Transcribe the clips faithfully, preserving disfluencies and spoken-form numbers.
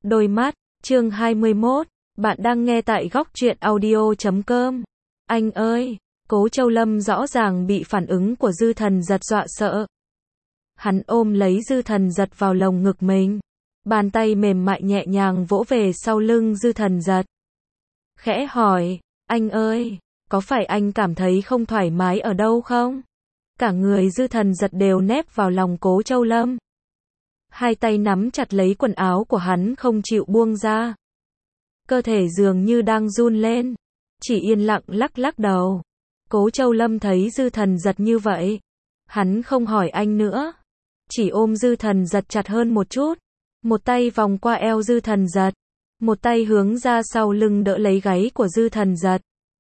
Đôi mắt, chương hai mươi mốt, bạn đang nghe tại góc truyện audio chấm com. Anh ơi, Cố Châu Lâm rõ ràng bị phản ứng của Dư Thần Giật dọa sợ. Hắn ôm lấy Dư Thần Giật vào lồng ngực mình, bàn tay mềm mại nhẹ nhàng vỗ về sau lưng Dư Thần Giật. Khẽ hỏi, anh ơi, có phải anh cảm thấy không thoải mái ở đâu không? Cả người Dư Thần Giật đều nép vào lòng Cố Châu Lâm. Hai tay nắm chặt lấy quần áo của hắn không chịu buông ra. Cơ thể dường như đang run lên, chỉ yên lặng lắc lắc đầu. Cố Châu Lâm thấy Dư Thần Giật như vậy, hắn không hỏi anh nữa, chỉ ôm Dư Thần Giật chặt hơn một chút, một tay vòng qua eo Dư Thần Giật, một tay hướng ra sau lưng đỡ lấy gáy của Dư Thần Giật,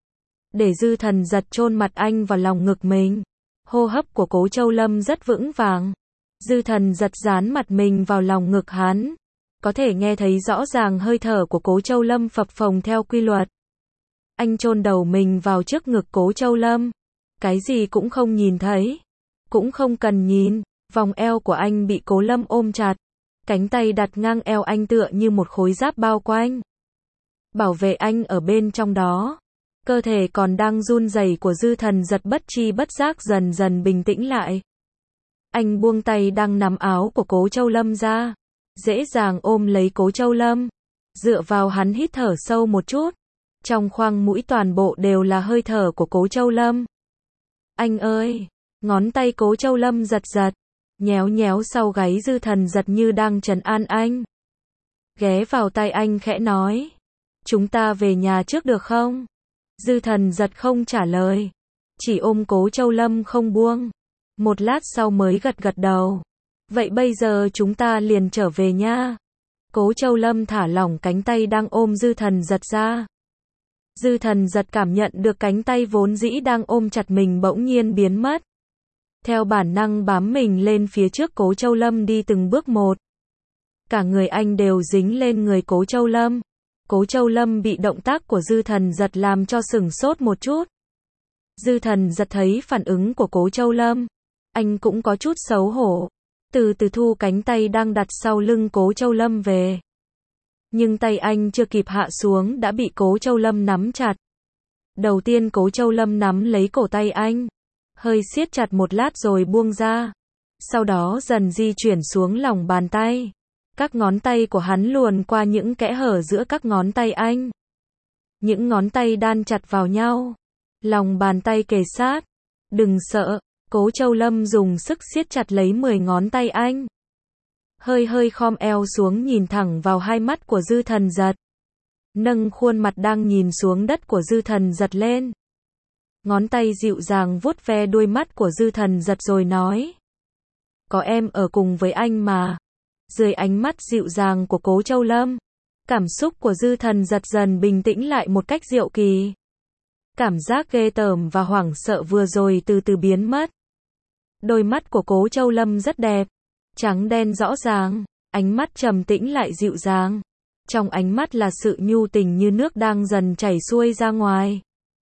để Dư Thần Giật chôn mặt anh vào lòng ngực mình. Hô hấp của Cố Châu Lâm rất vững vàng. Dư Thần Giật dán mặt mình vào lòng ngực hắn, có thể nghe thấy rõ ràng hơi thở của Cố Châu Lâm phập phồng theo quy luật. Anh chôn đầu mình vào trước ngực Cố Châu Lâm, cái gì cũng không nhìn thấy, cũng không cần nhìn. Vòng eo của anh bị Cố Lâm ôm chặt, cánh tay đặt ngang eo anh tựa như một khối giáp bao quanh, bảo vệ anh ở bên trong đó. Cơ thể còn đang run rẩy của Dư Thần Giật bất chi bất giác dần dần bình tĩnh lại. Anh buông tay đang nắm áo của Cố Châu Lâm ra, dễ dàng ôm lấy Cố Châu Lâm, dựa vào hắn hít thở sâu một chút. Trong khoang mũi toàn bộ đều là hơi thở của Cố Châu Lâm. Anh ơi, ngón tay Cố Châu Lâm giật giật, nhéo nhéo sau gáy Dư Thần Giật như đang trấn an anh. Ghé vào tai anh khẽ nói, chúng ta về nhà trước được không? Dư Thần Giật không trả lời, chỉ ôm Cố Châu Lâm không buông. Một lát sau mới gật gật đầu. Vậy bây giờ chúng ta liền trở về nha. Cố Châu Lâm thả lỏng cánh tay đang ôm Dư Thần Giật ra. Dư Thần Giật cảm nhận được cánh tay vốn dĩ đang ôm chặt mình bỗng nhiên biến mất. Theo bản năng bám mình lên phía trước Cố Châu Lâm đi từng bước một. Cả người anh đều dính lên người Cố Châu Lâm. Cố Châu Lâm bị động tác của Dư Thần Giật làm cho sửng sốt một chút. Dư Thần Giật thấy phản ứng của Cố Châu Lâm, anh cũng có chút xấu hổ, từ từ thu cánh tay đang đặt sau lưng Cố Châu Lâm về. Nhưng tay anh chưa kịp hạ xuống đã bị Cố Châu Lâm nắm chặt. Đầu tiên Cố Châu Lâm nắm lấy cổ tay anh, hơi siết chặt một lát rồi buông ra. Sau đó dần di chuyển xuống lòng bàn tay. Các ngón tay của hắn luồn qua những kẽ hở giữa các ngón tay anh. Những ngón tay đan chặt vào nhau, lòng bàn tay kề sát. Đừng sợ. Cố Châu Lâm dùng sức siết chặt lấy mười ngón tay anh. Hơi hơi khom eo xuống nhìn thẳng vào hai mắt của Dư Thần Giật. Nâng khuôn mặt đang nhìn xuống đất của Dư Thần Giật lên. Ngón tay dịu dàng vuốt ve đuôi mắt của Dư Thần Giật rồi nói. Có em ở cùng với anh mà. Dưới ánh mắt dịu dàng của Cố Châu Lâm, cảm xúc của Dư Thần Giật dần bình tĩnh lại một cách diệu kỳ. Cảm giác ghê tởm và hoảng sợ vừa rồi từ từ biến mất. Đôi mắt của Cố Châu Lâm rất đẹp, trắng đen rõ ràng, ánh mắt trầm tĩnh lại dịu dàng. Trong ánh mắt là sự nhu tình như nước đang dần chảy xuôi ra ngoài.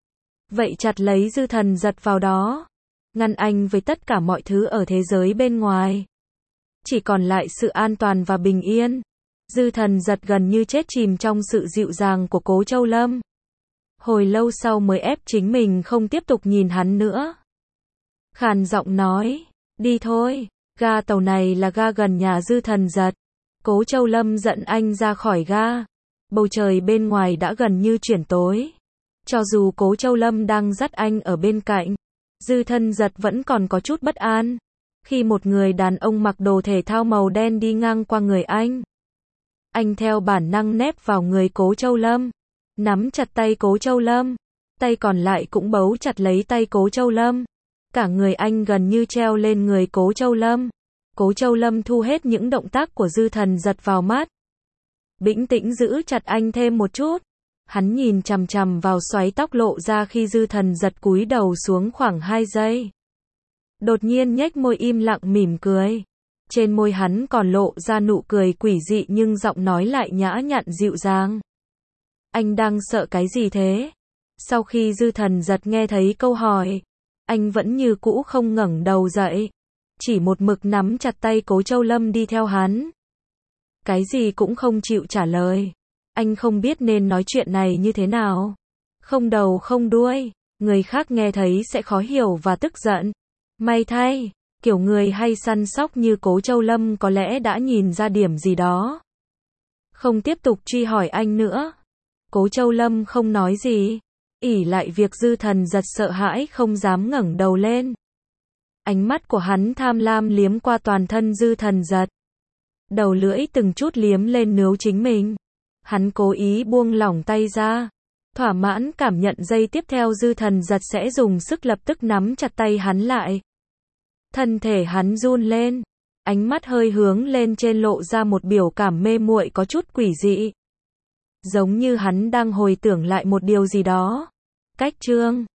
Vậy chặt lấy Dư Thần Giật vào đó, ngăn anh với tất cả mọi thứ ở thế giới bên ngoài. Chỉ còn lại sự an toàn và bình yên. Dư Thần Giật gần như chết chìm trong sự dịu dàng của Cố Châu Lâm. Hồi lâu sau mới ép chính mình không tiếp tục nhìn hắn nữa. Khàn giọng nói, đi thôi, ga tàu này là ga gần nhà Dư Thần Giật. Cố Châu Lâm dẫn anh ra khỏi ga. Bầu trời bên ngoài đã gần như chuyển tối. Cho dù Cố Châu Lâm đang dắt anh ở bên cạnh, Dư Thần Giật vẫn còn có chút bất an. Khi một người đàn ông mặc đồ thể thao màu đen đi ngang qua người anh, anh theo bản năng nép vào người Cố Châu Lâm, nắm chặt tay Cố Châu Lâm, tay còn lại cũng bấu chặt lấy tay Cố Châu Lâm. Cả người anh gần như treo lên người Cố Châu Lâm. Cố Châu Lâm thu hết những động tác của Dư Thần Giật vào mắt, bình tĩnh giữ chặt anh thêm một chút. Hắn nhìn chằm chằm vào xoáy tóc lộ ra khi Dư Thần Giật cúi đầu xuống khoảng hai giây. Đột nhiên nhếch môi im lặng mỉm cười. Trên môi hắn còn lộ ra nụ cười quỷ dị nhưng giọng nói lại nhã nhặn dịu dàng. Anh đang sợ cái gì thế? Sau khi Dư Thần Giật nghe thấy câu hỏi, anh vẫn như cũ không ngẩng đầu dậy, chỉ một mực nắm chặt tay Cố Châu Lâm đi theo hắn. Cái gì cũng không chịu trả lời. Anh không biết nên nói chuyện này như thế nào. Không đầu không đuôi, người khác nghe thấy sẽ khó hiểu và tức giận. May thay, kiểu người hay săn sóc như Cố Châu Lâm có lẽ đã nhìn ra điểm gì đó. Không tiếp tục truy hỏi anh nữa. Cố Châu Lâm không nói gì, ỷ lại việc Dư Thần Giật sợ hãi không dám ngẩng đầu lên. Ánh mắt của hắn tham lam liếm qua toàn thân Dư Thần Giật. Đầu lưỡi từng chút liếm lên nướu chính mình. Hắn cố ý buông lỏng tay ra. Thỏa mãn cảm nhận giây tiếp theo Dư Thần Giật sẽ dùng sức lập tức nắm chặt tay hắn lại. Thân thể hắn run lên. Ánh mắt hơi hướng lên trên lộ ra một biểu cảm mê muội có chút quỷ dị. Giống như hắn đang hồi tưởng lại một điều gì đó. Cách chương